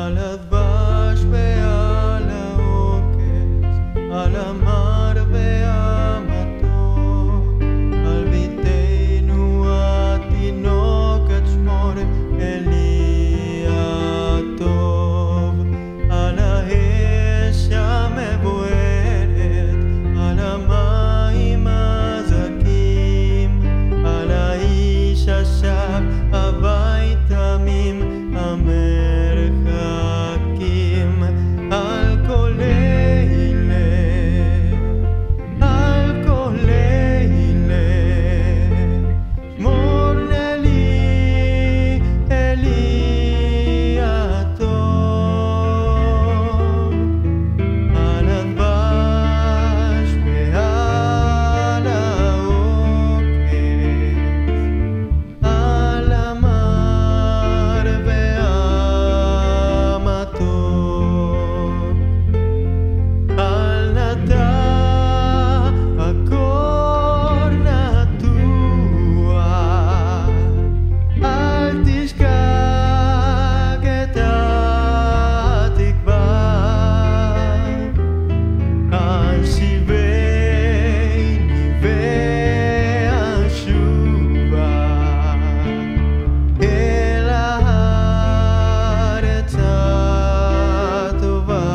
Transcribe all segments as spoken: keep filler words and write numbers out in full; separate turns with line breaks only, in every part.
על הדבש ועל העוקץ, על המר והמתוק, על ביתנו התינוקת שמור אלי הטוב, על האש המבוערת, על המים הזכים, על האיש השב הביתה מן המרחקים, על כל אלה, על כל אלה, שמור אלי, אלי הטוב, על הדבש ועל העוקץ, על המר והמתוק, על נטע הקור נטוע, אל תשכח את התקווה, השיבני ואשובה אל הארץ הטובה.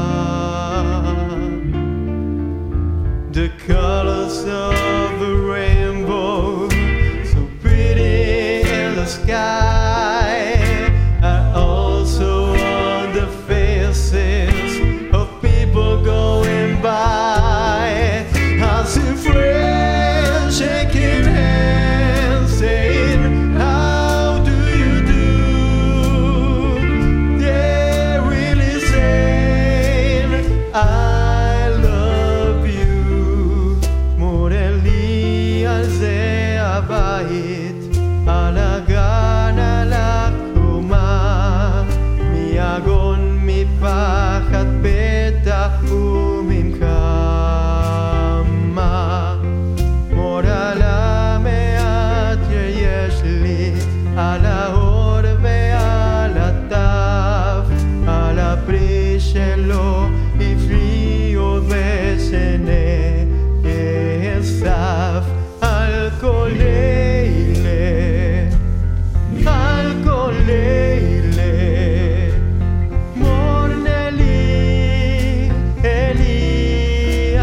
The colors of the rainbow, so pretty in the sky, are also on the faces of people going by. I see friends shaking hands, saying, "How do you do?" They're really saying, "I love you." שמור אלי על זה הבית, על הגן, על הקומה, מיגון, מפחד, בטח ומנקמה. שמור על המעט שיש לי, על האור ועל הטף, על הפרי שלו הפרי עוד ושנאסף, על כל אלה, על כל אלה, שמור אלי, אלי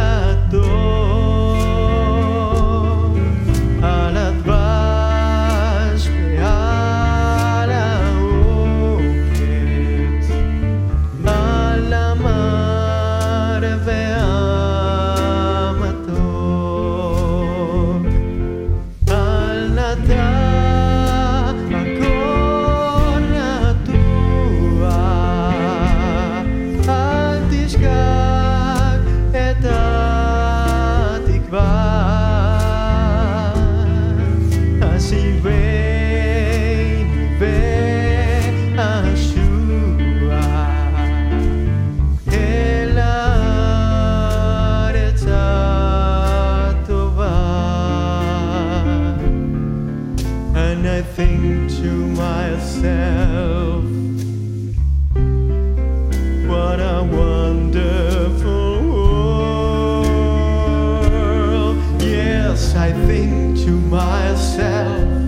הטוב, על הדבש ועל העוקץ, על המר והמתוק, על נטע הקור נטוע, אל תשכח את התקווה, השיבני ואשובה אל הארץ הטובה. And I think to myself, what a wonderful world. Yes, I think to myself,